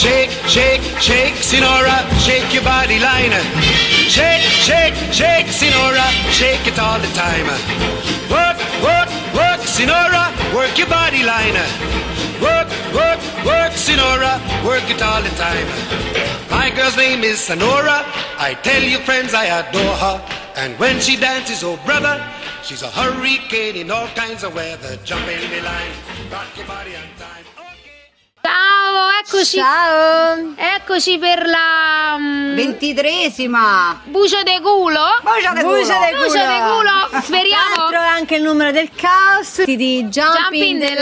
Shake, shake, shake, Sinora, shake your body line. Shake, shake, shake, Sinora, shake it all the time. Work, work, work, Sinora, work your body line. Work, work, work, Sinora, work it all the time. My girl's name is Sonora. I tell you friends I adore her. And when she dances, oh brother, she's a hurricane in all kinds of weather. Jump in the line, rock your body on time. Ciao, eccoci. Ciao. Eccoci per la 23esima. bucio de culo. Bucio de culo. Speriamo. Tra l'altro è anche il numero del caos di Jump in the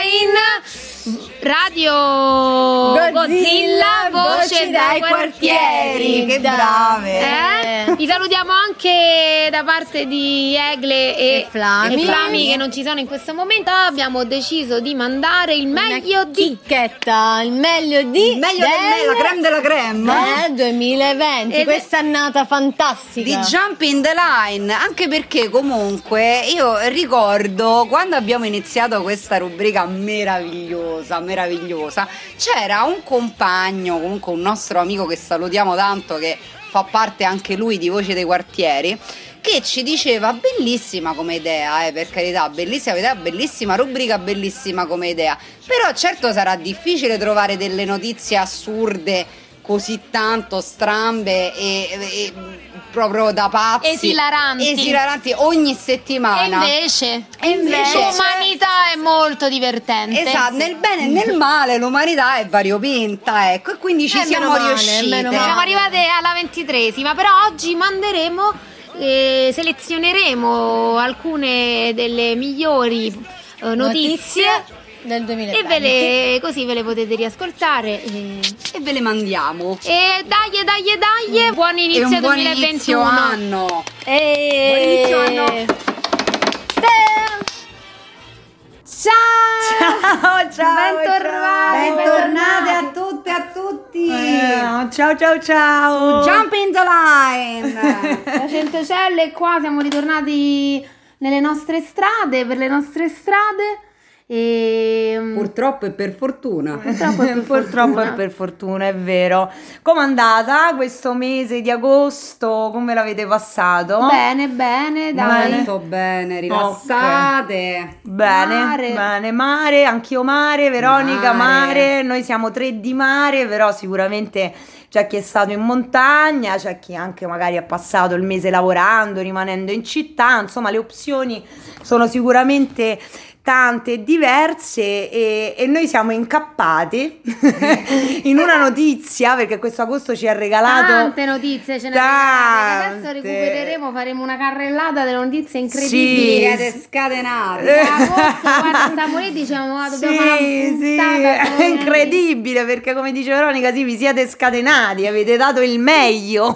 line. Radio Godzilla, voce dai quartieri. Che brave. Vi salutiamo anche da parte di Egle e Flami. che non ci sono in questo momento. Abbiamo deciso di mandare il meglio di il meglio di la creme della creme 2020, questa annata fantastica di Jump in the Line, anche perché comunque io ricordo quando abbiamo iniziato questa rubrica meravigliosa, c'era un compagno, comunque un nostro amico che salutiamo tanto, che fa parte anche lui di Voce dei Quartieri, che ci diceva bellissima come idea, per carità, bellissima idea, bellissima rubrica, bellissima come idea, però certo sarà difficile trovare delle notizie assurde così tanto strambe e proprio da pazzi, esilaranti ogni settimana. E invece l'umanità è molto divertente. Esatto, nel bene e nel male l'umanità è variopinta, ecco, e quindi ci siamo riusciti. Siamo arrivate alla 23esima, però oggi manderemo selezioneremo alcune delle migliori notizie del 2020 e così ve le potete riascoltare e ve le mandiamo. E dai, buon inizio 2021. Anno. Buon inizio anno. Ciao, bentornate a tutte e a tutti. ciao Jump in the Line. La Centocelle qua, siamo ritornati nelle nostre strade, per le nostre strade. E purtroppo e per fortuna per fortuna, è vero. Com'è andata questo mese di agosto? Come l'avete passato? Bene, dai. Molto bene, rilassate. Bene, mare, anch'io mare, Veronica mare. Noi siamo 3 di mare, però sicuramente c'è chi è stato in montagna, c'è chi anche magari ha passato il mese lavorando, rimanendo in città. Insomma, le opzioni sono sicuramente tante e diverse e noi siamo incappati in una notizia, perché questo agosto ci ha regalato tante notizie, ce ne regalate. Adesso recupereremo, faremo una carrellata delle notizie incredibili. Siete scatenate. Agosto, guarda, stiamo lì, diciamo, dobbiamo fare una puntata è incredibile, perché come dice Veronica, vi siete scatenati, avete dato il meglio,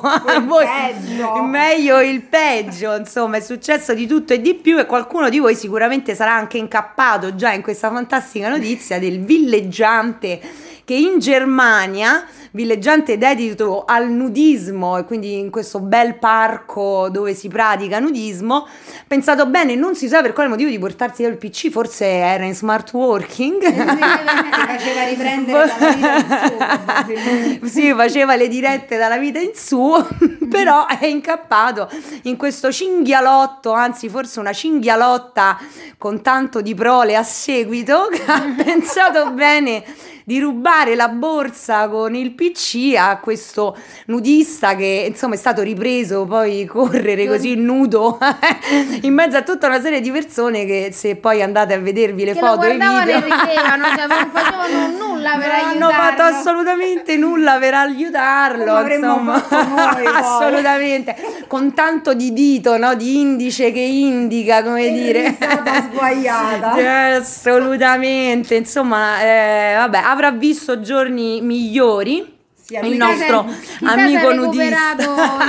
il meglio, il peggio, insomma è successo di tutto e di più, e qualcuno di voi sicuramente sarà anche incappato già in questa fantastica notizia del villeggiante che in Germania, villeggiante dedito al nudismo, e quindi in questo bel parco dove si pratica nudismo, pensato bene, non si sa per quale motivo, di portarsi il PC, forse era in smart working, faceva riprendere dalla vita in su. Sì, faceva le dirette dalla vita in su, però è incappato in questo cinghialotto, anzi forse una cinghialotta con tanto di prole a seguito, che ha pensato bene di rubare la borsa con il PC a questo nudista che insomma è stato ripreso poi correre così nudo in mezzo a tutta una serie di persone che, se poi andate a vedervi le foto e i video, e ridevano, cioè non facevano nulla per aiutarlo. Non hanno fatto assolutamente nulla per aiutarlo, come avremmo fatto noi, assolutamente, con tanto di dito, no? Di indice che indica, come dire, è stata sbagliata. Assolutamente, insomma, vabbè, avrà visto giorni migliori. Il nostro amico nudista,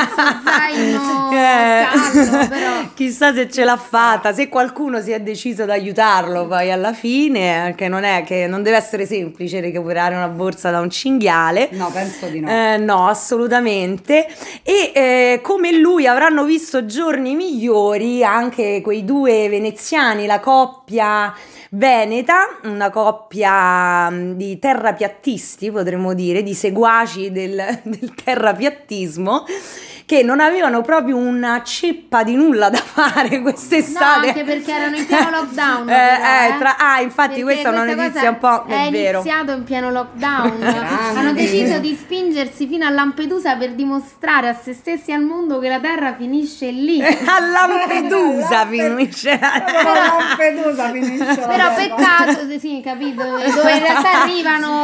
caldo, però. Chissà se ce l'ha fatta, se qualcuno si è deciso ad aiutarlo poi alla fine, che non deve essere semplice recuperare una borsa da un cinghiale. No, penso di no. No, assolutamente. E come lui avranno visto giorni migliori anche quei 2 veneziani, la coppia coppia veneta, una coppia di terrapiattisti, potremmo dire, di seguaci del terrapiattismo, che non avevano proprio una ceppa di nulla da fare quest'estate. No, anche perché erano in pieno lockdown. Infatti Perché questa è una questa notizia un po', è vero. iniziato in pieno lockdown. Hanno deciso di spingersi fino a Lampedusa per dimostrare a se stessi e al mondo che la terra finisce lì. A Lampedusa finisce. Lampedusa finisce. Però peccato, sì, capito, dove in realtà arrivano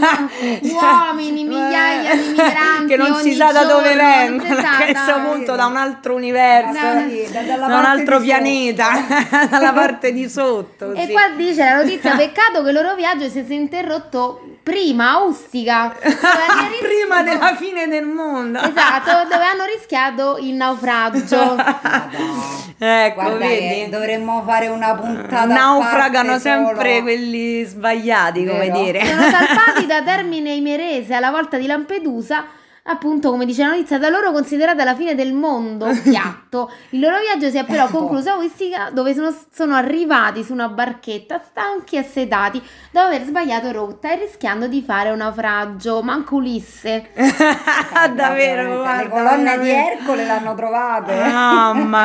uomini, migliaia di migranti che non si ogni sa da dove giorno, vengono, a questo punto da un altro universo, da un altro pianeta, dalla parte di sotto. E sì. qua dice la notizia: peccato che il loro viaggio si sia interrotto prima a Ustica, prima della fine del mondo. Esatto, dove hanno rischiato il naufragio. Ecco, Guarda vedi? che dovremmo fare una puntata. Naufragano a parte sempre solo. quelli sbagliati, come Vero? dire. Sono salpati da Termine Imerese alla volta di Lampedusa. Appunto, come dice la notizia, da loro considerata la fine del mondo piatto. Il loro viaggio si è però concluso a Ustica, dove sono arrivati su una barchetta stanchi e assetati dopo aver sbagliato rotta e rischiando di fare un naufragio. Manco Ulisse. Davvero, guarda, le colonne di veramente. Ercole l'hanno trovate. Mamma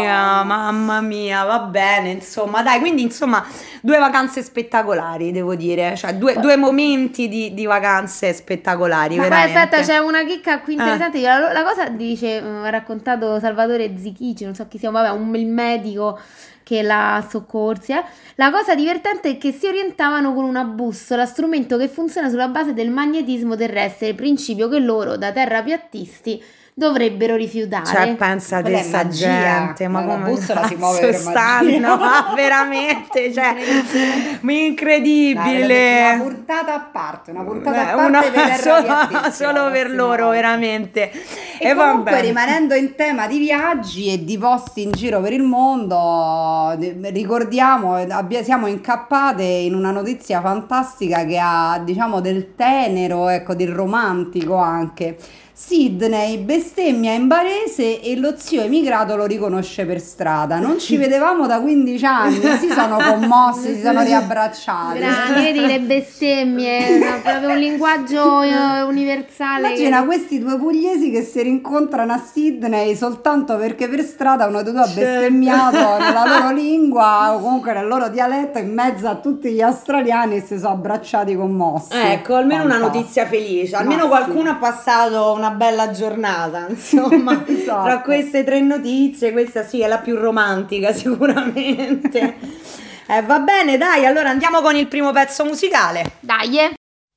mia, va bene, insomma, dai, quindi insomma 2 vacanze spettacolari, devo dire, cioè due momenti di vacanze spettacolari, Ma poi veramente. aspetta, c'è una chicca qui interessante. La cosa dice, ha raccontato Salvatore Zichici, non so chi sia, vabbè, il medico che l'ha soccorsi. La cosa divertente è che si orientavano con una bussola, strumento che funziona sulla base del magnetismo terrestre, principio che loro, da terrapiattisti, dovrebbero rifiutare. Cioè, pensa Quella te è sta magia. gente, ma La come bussola si muove cazzo per stanno? magia. Ma veramente, cioè, Dai, incredibile. una puntata a parte, una puntata a Una- parte per solo, solo per prossima loro, volta. veramente. E comunque, vabbè. rimanendo in tema di viaggi e di posti in giro per il mondo, ricordiamo, siamo incappate in una notizia fantastica che ha, diciamo, del tenero, ecco, del romantico anche. Sydney bestemmia in barese e lo zio emigrato lo riconosce per strada. Non ci vedevamo da 15 anni, si sono commossi, si sono riabbracciati. Grandi, vedi le bestemmie, no, proprio un linguaggio universale. Immagina questi 2 pugliesi che si rincontrano a Sydney soltanto perché per strada uno dei 2 ha bestemmiato nella loro lingua o comunque nel loro dialetto in mezzo a tutti gli australiani e si sono abbracciati commossi. Ecco, almeno una Fantastico. notizia felice, almeno Ma qualcuno sì. ha passato una bella giornata, insomma. Esatto. Tra queste 3 notizie, questa sì è la più romantica sicuramente. Va bene, dai, allora andiamo con il primo pezzo musicale. Dai.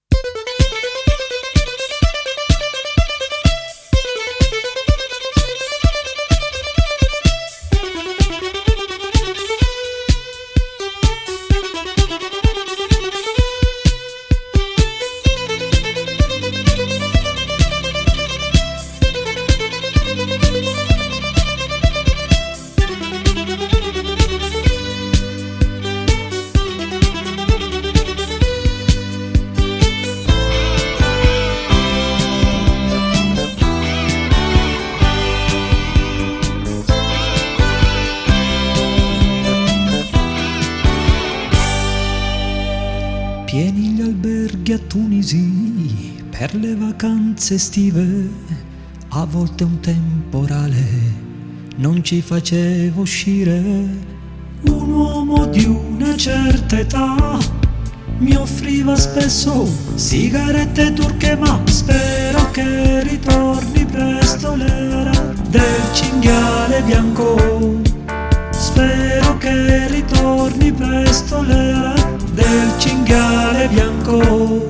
Pieni gli alberghi a Tunisi per le vacanze estive, a volte un temporale non ci faceva uscire. Un uomo di una certa età mi offriva spesso sigarette turche, ma spero che ritorni presto l'era del cinghiale bianco. Spero che ritorni presto l'era del cinghiale bianco.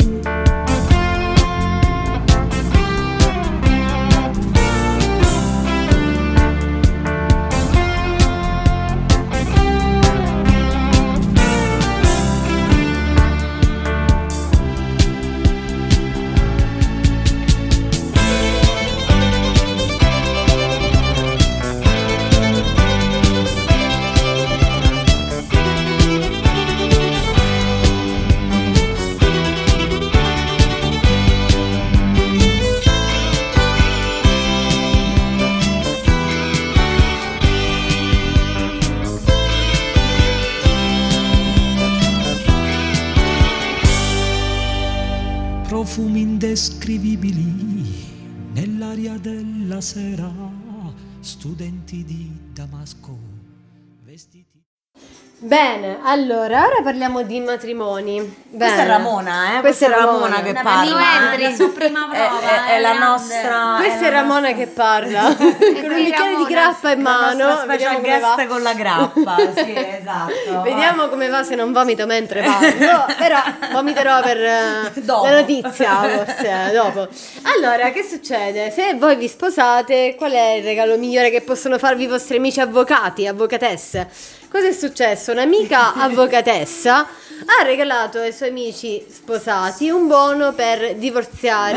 profumi indescrivibili nell'aria della sera, studenti di Damasco, vestiti. Bene, allora, ora parliamo di matrimoni. Questa Bene. è Ramona, Questa è Ramona che Una parla. entri. La sua prima prova. È la grande. nostra. Questa è Ramona che parla con un bicchiere di grappa in mano. La nostra Vediamo special come va. guest con la grappa. Sì, esatto. Vediamo come va se non vomito mentre parlo, però vomiterò per Dopo. la notizia, forse, dopo. Allora, che succede? Se voi vi sposate, qual è il regalo migliore che possono farvi i vostri amici avvocati, avvocatesse? Cosa è successo? Un'amica avvocatessa ha regalato ai suoi amici sposati un buono per divorziare.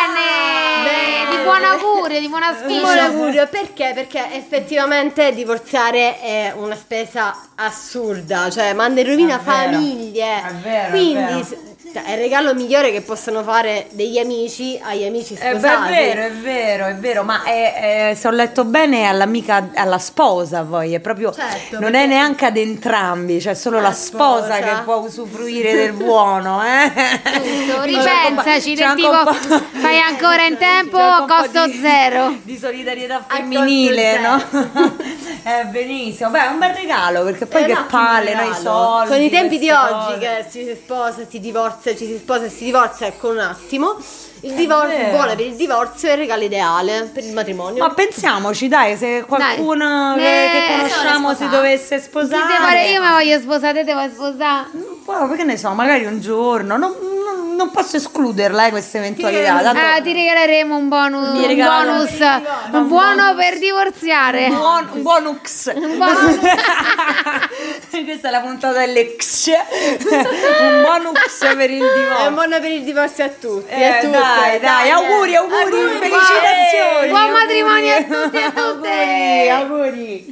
Bene! Di buon augurio, di buon Un buon auspicio. augurio, perché? Perché effettivamente divorziare è una spesa assurda, cioè manda in rovina È vero, famiglie. è vero, Quindi è vero. è il regalo migliore che possono fare degli amici agli amici sposati. È vero, ma se ho letto bene è all'amica, alla sposa poi, è proprio, Certo, non perché- è neanche ad entrambi, cioè solo la sposa sposa. che può usufruire del buono, Giusto, ripensaci, C'è del anche tipo un po'- fai ancora in tempo, c'è anche un po' costo di- zero. di solidarietà costo femminile, zero. no? Benissimo, beh, è un bel regalo perché poi È che un ottimo palle, no, i regalo. soldi, con i tempi di queste oggi cose. che ci si sposa, si divorzia, ci si sposa e si divorzia con un attimo. Il divorzio, vero. buono per il divorzio è il regalo ideale per il matrimonio. Ma pensiamoci, dai, se qualcuno che conosciamo si dovesse Chi sposare. se vuole, io mi voglio sposare, te ti vuoi sposare? Poi, perché ne so, magari un giorno, non posso escluderla questa eventualità. Tanto Ti regaleremo un bonus, Mi regalano un buono per divorziare. un bonux. bonus. Questa è la puntata dell'ex. Un bonux per il È divorzio. buono per il divorzio a tutti. a tutte, Dai, auguri, felicitazioni. Buon matrimonio a tutti e a tutte. Auguri.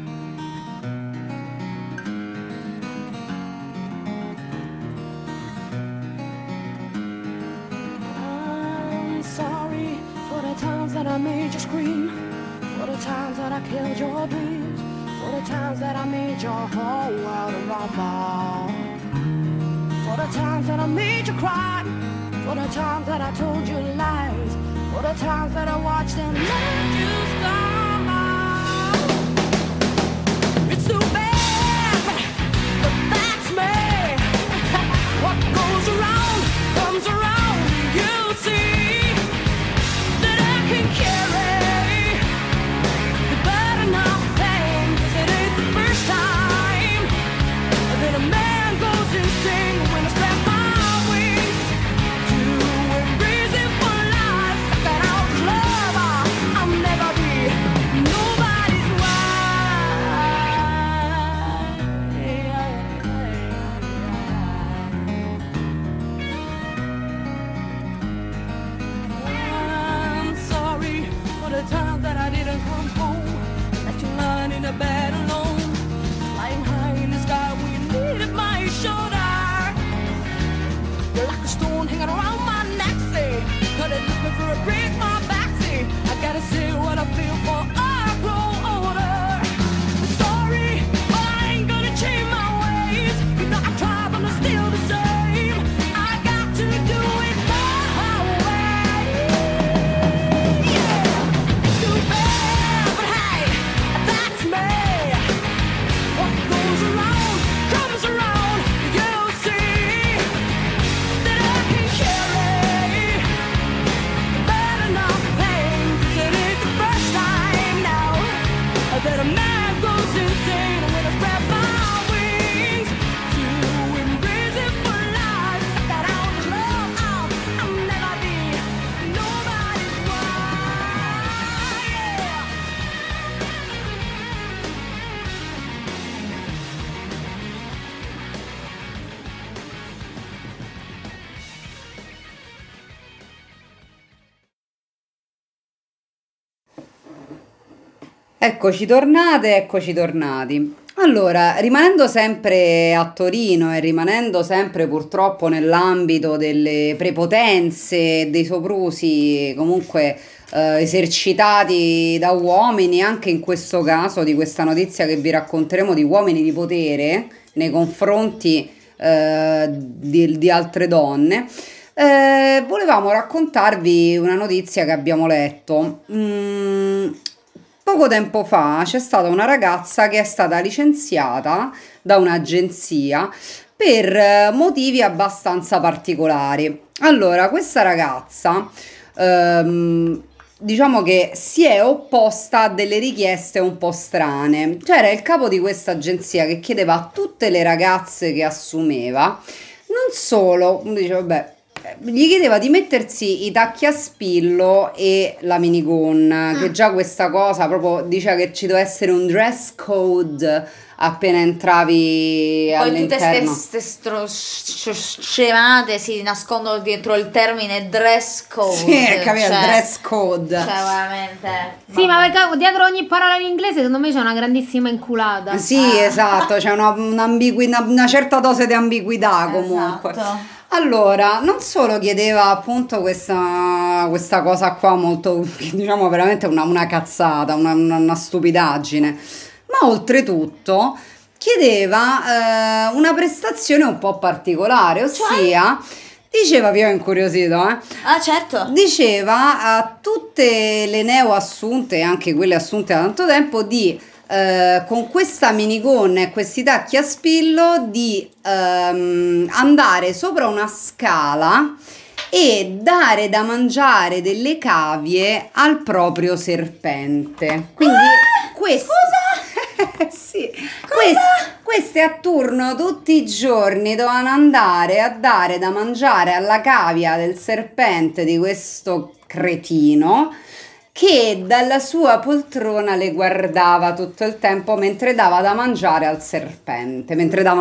I'm sorry for the times that I made you scream, for the times that I killed your dreams, for the times that I made your whole world rumble, for the times that I made you cry, for the times that I told you lies, for the times that I watched and let you stumble. It's too bad, but that's me. What goes around comes around. You see that I can carry the burden of pain, 'cause it ain't the first time that a man goes insane when I spread my wings to embrace it for life. That out love, I'll never be nobody's I'm sorry for the time that I didn't come home. That you lying in a bed alone, flying high in the sky when you needed my shoulder. You're like a stone hanging around my neck, say, could it lift me for a break, my back, say, I gotta say what I feel for I grow older. I'm sorry, but I ain't gonna change my ways. You know I try, but I'm still the same. I got to do it my way. Yeah, too bad, but hey, that's me. What goes around comes around. You see that I can carry bad enough pain, 'cause it ain't the first time now that a man goes insane when I spread my wings to embrace it for life. That out love, I'll never be nobody's wife. Yeah. Eccoci tornate, eccoci tornati. Allora, rimanendo sempre a Torino e rimanendo sempre purtroppo nell'ambito delle prepotenze e dei soprusi comunque esercitati da uomini, anche in questo caso di questa notizia che vi racconteremo di uomini di potere nei confronti di altre donne, Volevamo raccontarvi una notizia che abbiamo letto. Poco tempo fa c'è stata una ragazza che è stata licenziata da un'agenzia per motivi abbastanza particolari. Allora, questa ragazza, diciamo che si è opposta a delle richieste un po' strane. C'era il capo di questa agenzia che chiedeva a tutte le ragazze che assumeva, non solo, dice, vabbè, gli chiedeva di mettersi i tacchi a spillo e la minigonna, che già questa cosa proprio diceva che ci doveva essere un dress code appena entravi Poi all'interno. tutte ste scemate si nascondono dietro il termine dress code. Sì, capito, cioè, il dress code. Cioè, veramente. Sì, ma perché dietro ogni parola in inglese secondo me c'è una grandissima inculata. Sì, esatto, c'è una certa dose di ambiguità comunque. Esatto. Allora, non solo chiedeva appunto questa cosa qua molto, diciamo veramente una cazzata, una stupidaggine, ma oltretutto chiedeva una prestazione un po' particolare, ossia, diceva, vi ho incuriosito, Ah, certo. diceva a tutte le neoassunte, anche quelle assunte da tanto tempo, di con questa minigonna e questi tacchi a spillo di andare sopra una scala e dare da mangiare delle cavie al proprio serpente. Quindi scusa? Sì, queste a turno tutti i giorni dovevano andare a dare da mangiare alla cavia del serpente di questo cretino, che dalla sua poltrona le guardava tutto il tempo mentre davano da mangiare al serpente.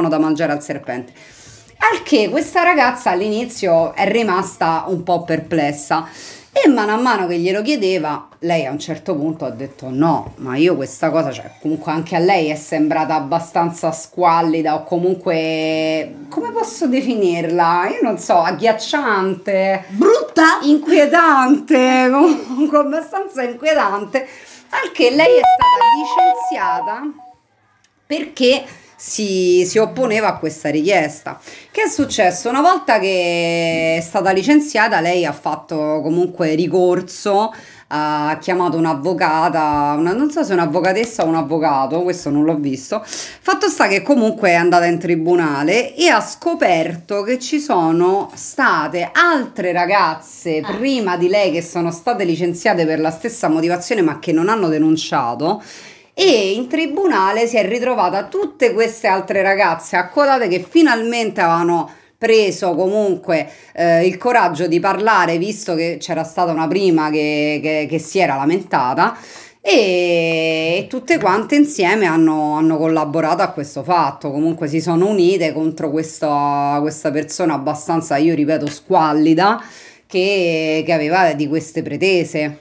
Al che questa ragazza all'inizio è rimasta un po' perplessa e a mano che glielo chiedeva, lei a un certo punto ha detto no, ma io questa cosa, cioè comunque anche a lei è sembrata abbastanza squallida o comunque, come posso definirla? Io non so, agghiacciante, Brutta? inquietante, comunque abbastanza inquietante, al che lei è stata licenziata perché si opponeva a questa richiesta. Che è successo? Una volta che è stata licenziata, lei ha fatto comunque ricorso, ha chiamato un'avvocata, non so se è un'avvocatessa o un avvocato, questo non l'ho visto. Fatto sta che comunque è andata in tribunale e ha scoperto che ci sono state altre ragazze prima di lei che sono state licenziate per la stessa motivazione ma che non hanno denunciato. E in tribunale si è ritrovata tutte queste altre ragazze accodate che finalmente avevano preso comunque il coraggio di parlare, visto che c'era stata una prima che si era lamentata, e tutte quante insieme hanno collaborato a questo fatto. Comunque si sono unite contro questa persona abbastanza, io ripeto, squallida, che aveva di queste pretese.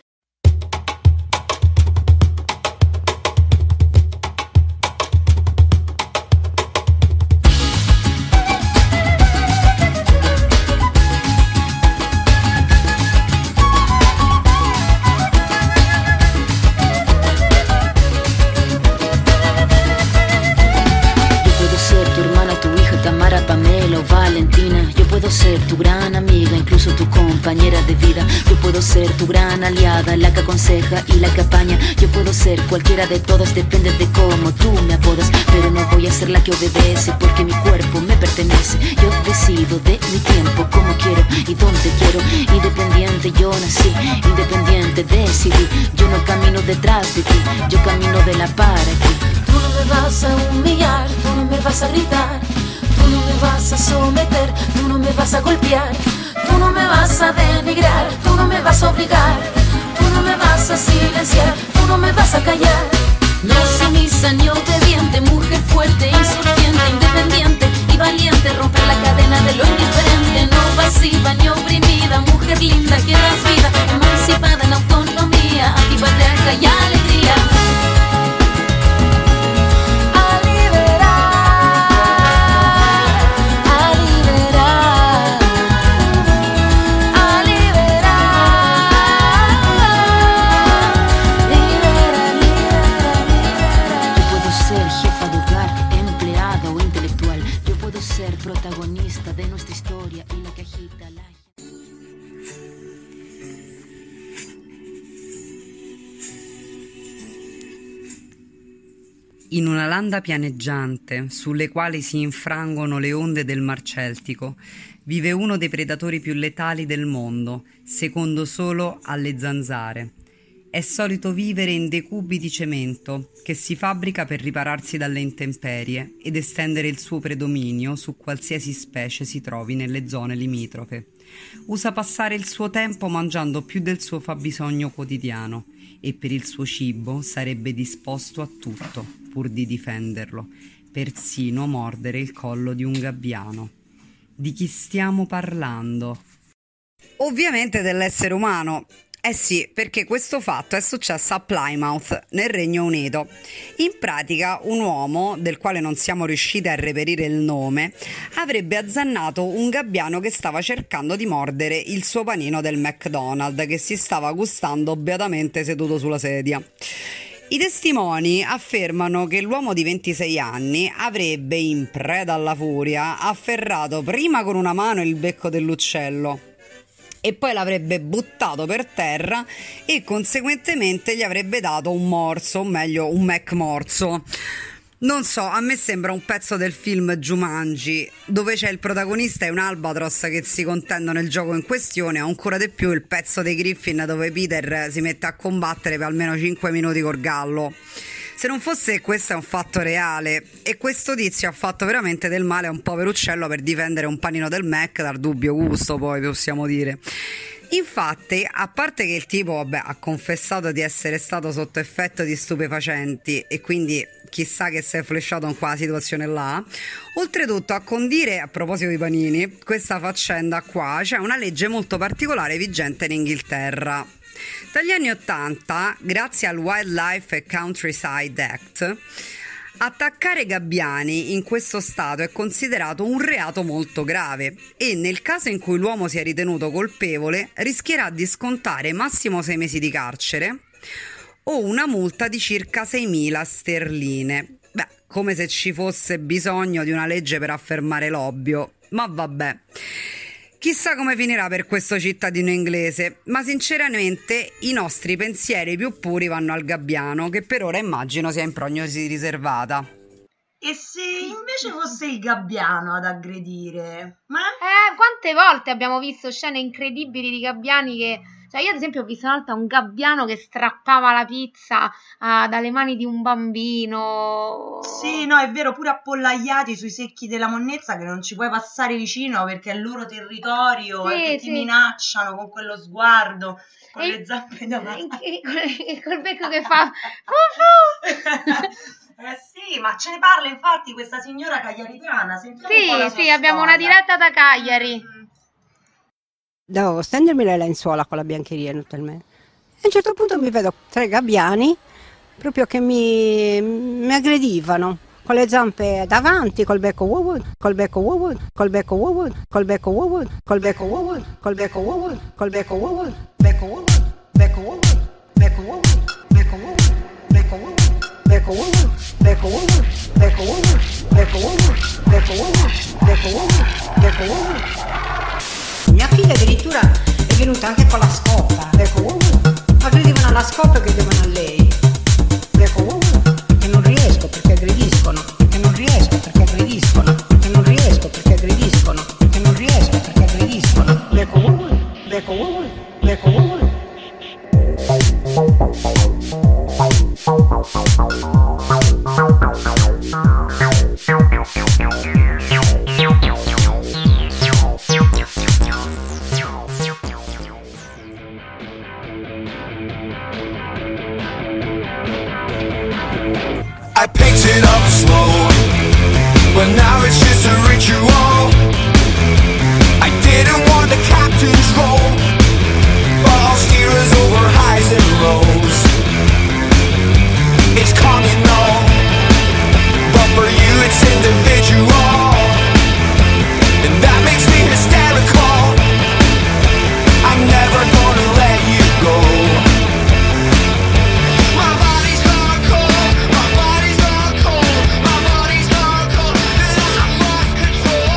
Tu gran amiga, incluso tu compañera de vida. Yo puedo ser tu gran aliada, la que aconseja y la que apaña. Yo puedo ser cualquiera de todas, depende de cómo tú me apodas. Pero no voy a ser la que obedece, porque mi cuerpo me pertenece. Yo decido de mi tiempo, como quiero y donde quiero. Independiente yo nací, independiente decidí. Yo no camino detrás de ti, yo camino de la par aquí. Tú no me vas a humillar, tú no me vas a gritar. Tú no me vas a someter, tú no me vas a golpear. Tú no me vas a denigrar, tú no me vas a obligar. Tú no me vas a silenciar, tú no me vas a callar. No sumisa ni obediente, mujer fuerte, insurgente, independiente y valiente. Romper la cadena de lo indiferente, no pasiva ni oprimida. Mujer linda que das vida, emancipada en autonomía, antipatriarca y alegría. Protagonista de nuestra historia y la que agita la In una landa pianeggiante, sulle quali si infrangono le onde del Mar Celtico, vive uno dei predatori più letali del mondo, secondo solo alle zanzare. È solito vivere in dei cubi di cemento che si fabbrica per ripararsi dalle intemperie ed estendere il suo predominio su qualsiasi specie si trovi nelle zone limitrofe. Usa passare il suo tempo mangiando più del suo fabbisogno quotidiano e per il suo cibo sarebbe disposto a tutto pur di difenderlo, persino mordere il collo di un gabbiano. Di chi stiamo parlando? Ovviamente dell'essere umano. Eh sì, perché questo fatto è successo a Plymouth, nel Regno Unito. In pratica, un uomo, del quale non siamo riusciti a reperire il nome, avrebbe azzannato un gabbiano che stava cercando di mordere il suo panino del McDonald's, che si stava gustando beatamente seduto sulla sedia. I testimoni affermano che l'uomo di 26 anni avrebbe, in preda alla furia, afferrato prima con una mano il becco dell'uccello e poi l'avrebbe buttato per terra e conseguentemente gli avrebbe dato un morso, o meglio un McMorso. Non so, a me sembra un pezzo del film Jumanji, dove c'è il protagonista e un albatros che si contendono il gioco in questione, o ancora di più il pezzo dei Griffin dove Peter si mette a combattere per almeno 5 minuti col gallo. Se non fosse che questo è un fatto reale e questo tizio ha fatto veramente del male a un povero uccello per difendere un panino del Mac dal dubbio gusto, poi possiamo dire. Infatti, a parte che il tipo ha confessato di essere stato sotto effetto di stupefacenti e quindi chissà che si è flashato in quella situazione là, oltretutto a condire, a proposito di panini, questa faccenda qua, c'è una legge molto particolare vigente in Inghilterra. Dagli anni 80, grazie al Wildlife and Countryside Act, attaccare gabbiani in questo stato è considerato un reato molto grave e nel caso in cui l'uomo sia ritenuto colpevole rischierà di scontare massimo 6 mesi di carcere o una multa di circa 6.000 sterline. Beh, come se ci fosse bisogno di una legge per affermare l'ovvio, ma vabbè. Chissà come finirà per questo cittadino inglese, ma sinceramente i nostri pensieri più puri vanno al gabbiano, che per ora immagino sia in prognosi riservata. E se invece fosse il gabbiano ad aggredire? Ma... quante volte abbiamo visto scene incredibili di gabbiani che... Cioè io ad esempio ho visto una volta un gabbiano che strappava la pizza dalle mani di un bambino. Sì, no, è vero, pure appollaiati sui secchi della monnezza che non ci puoi passare vicino perché è il loro territorio e che ti minacciano con quello sguardo, con le zampe davanti. E col becco che fa... Sì, ma ce ne parla infatti questa signora cagliaritana. Sì, abbiamo una diretta da Cagliari. Devo stendermi le lenzuola con la biancheria naturalmente. E a un certo punto mi vedo 3 gabbiani proprio che mi aggredivano con le zampe davanti, col becco col becco col becco col becco col becco col becco col becco becco becco becco becco becco becco becco becco. Mia figlia addirittura è venuta anche con la scopa. Aggredivano alla scopa e aggredivano a lei. Perché non riesco, perché aggrediscono. Perché non riesco, perché aggrediscono. Perché non riesco, perché aggrediscono. Perché non riesco, perché aggrediscono. I picked it up slow, but now it's just a ritual. I didn't want the captain's role, but I'll steer us over highs and lows. It's communal, but for you it's individual, and that makes me hysterical. I'm never gonna let you go. Control.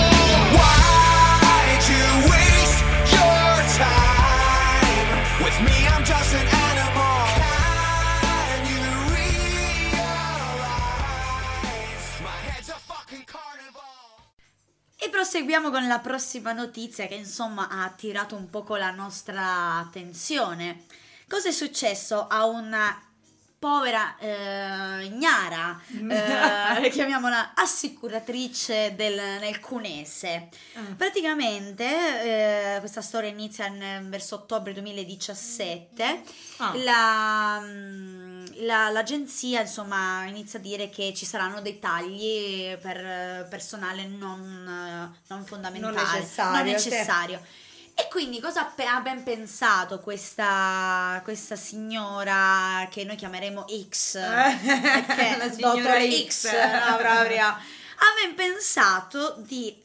proseguiamo con la prossima notizia che insomma ha attirato un poco la nostra attenzione. Cosa è successo a una povera ignara, chiamiamola assicuratrice nel Cunese? Praticamente questa storia inizia verso ottobre 2017. L'agenzia insomma inizia a dire che ci saranno dei tagli per personale non fondamentale, non necessario. E quindi cosa ha ben pensato questa signora che noi chiameremo X, perché la signora dottor X. X, no, proprio, ha ben pensato di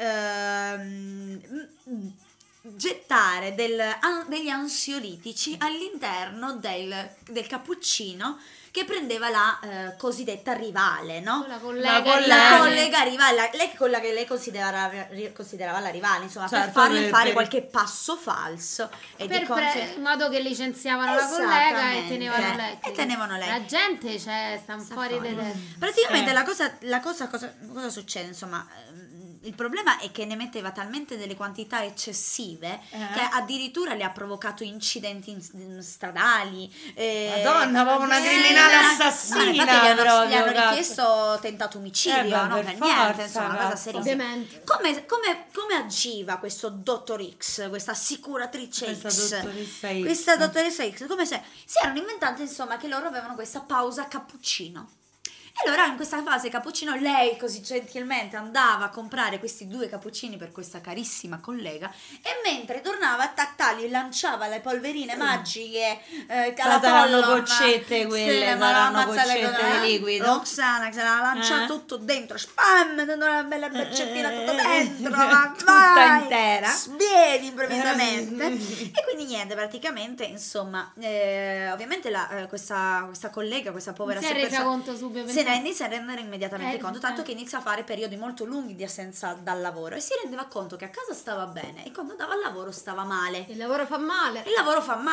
gettare degli ansiolitici all'interno del cappuccino che prendeva la cosiddetta rivale, no? La collega rivale, quella che lei considerava la rivale, insomma, certo, per farle fare qualche passo falso e in modo che licenziavano la collega e tenevano lei. La gente sta fuori delle... Praticamente cosa succede, insomma, il problema è che ne metteva talmente delle quantità eccessive che addirittura le ha provocato incidenti stradali. Madonna, proprio una criminale assassina. Infatti gli hanno richiesto tentato omicidio, no? Per niente, insomma, una cosa serissima. Come agiva questo dottor X, questa assicuratrice questa dottoressa X? Come se si erano inventate, insomma, che loro avevano questa pausa cappuccino. E allora in questa fase cappuccino lei così gentilmente andava a comprare questi 2 cappuccini per questa carissima collega e mentre tornava a tattarli lanciava le polverine magiche alla saranno goccette quelle, saranno goccette di liquido. Roxana che se la lancia tutto dentro, spam, dando una bella beccettina tutto dentro, tutta intera, svieni improvvisamente. E quindi niente, praticamente insomma ovviamente questa collega, questa povera si è resa conto subito, inizia a rendere immediatamente conto, tanto che inizia a fare periodi molto lunghi di assenza dal lavoro e si rendeva conto che a casa stava bene e quando andava al lavoro stava male. Il lavoro fa male. È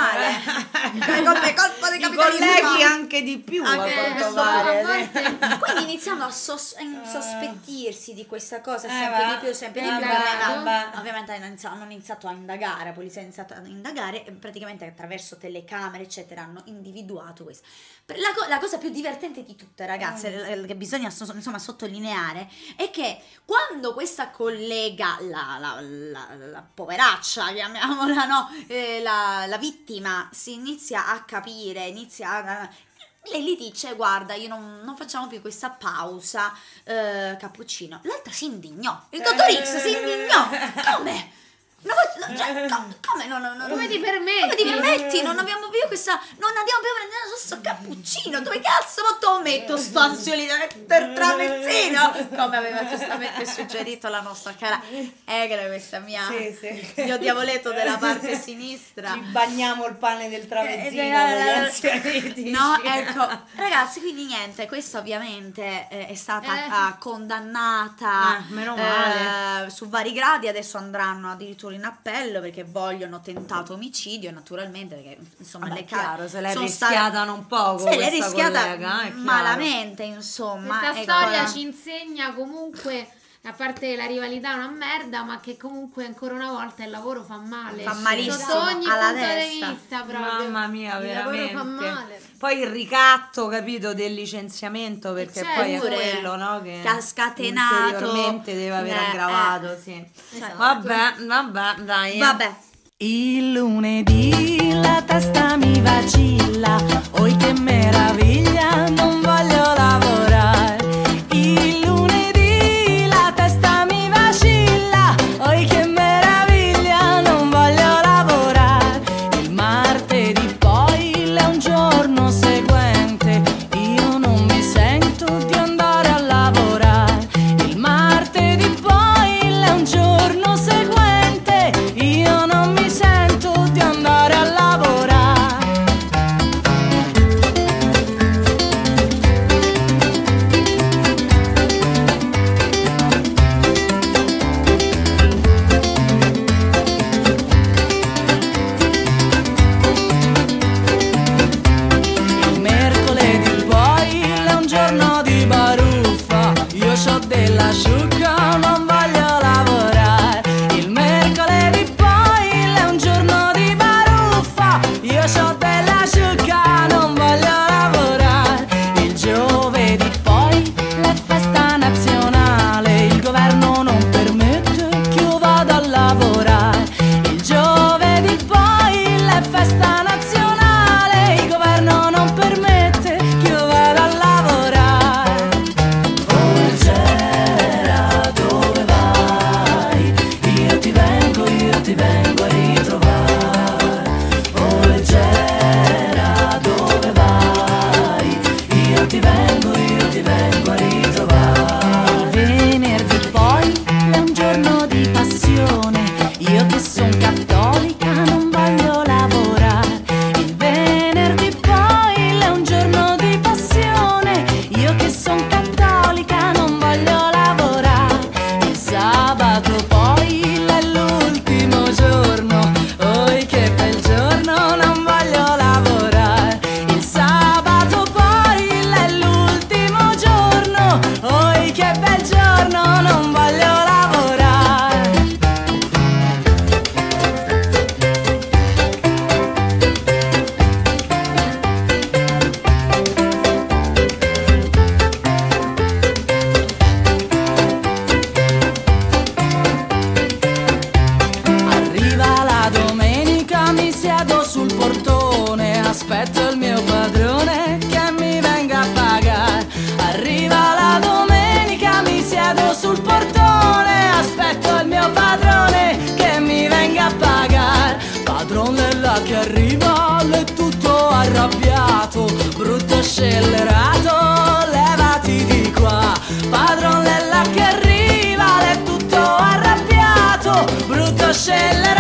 colpa dei capitalismo. Colleghi anche di più quindi iniziamo a sospettirsi di questa cosa sempre di più. Ovviamente hanno iniziato a indagare, la polizia ha iniziato a indagare e praticamente attraverso telecamere eccetera hanno individuato questo. La cosa più divertente di tutte, ragazze, che bisogna insomma sottolineare è che quando questa collega, la poveraccia, chiamiamola, no, la vittima, si inizia a capire, lei gli dice guarda io non facciamo più questa pausa cappuccino. L'altra si indignò, il dottor X si indignò. Come? Come ti permetti? Non andiamo più a prendere questo cappuccino. Dove cazzo lo metto sto ansiolito per tramezzino? Come aveva giustamente suggerito la nostra cara Egre, questa mia mio diavoletto della parte sinistra. Ci bagniamo il pane del tramezzino con gli ansiolitici. No, ecco, ragazzi, quindi niente, questa ovviamente è stata condannata meno male. su vari gradi. Adesso andranno addirittura in appello perché vogliono tentato omicidio, naturalmente, perché insomma le chiaro, se l'è rischiata un poco, se l'è rischiata collega, malamente, insomma. Questa storia ci insegna comunque, a parte la rivalità è una merda, ma che comunque ancora una volta il lavoro fa male, fa malissimo sotto ogni alla punto testa. di vista proprio. Mamma mia, veramente. Il lavoro fa male. Poi il ricatto, capito, del licenziamento, perché poi è quello, no, che ha scatenato, ulteriormente deve aver aggravato, Esatto. Vabbè, dai. Vabbè. Il lunedì la testa mi vacilla, oi che meraviglia, non voglio lavorare. Il lunedì la testa mi vacilla, oi che meraviglia, non voglio lavorare. Il martedì poi è un giorno seguente, io non mi sento di andare a lavorare. Il martedì poi è un giorno seguente, io non mi sento di andare a lavorare. siedo sul portone, aspetto il mio padrone che mi venga a pagare. Arriva la domenica, mi siedo sul portone, aspetto il mio padrone che mi venga a pagare. Padrone là che arriva, l'è tutto arrabbiato, brutto scellerato, levati di qua. Padrone là che arriva, l'è tutto arrabbiato, brutto scellerato,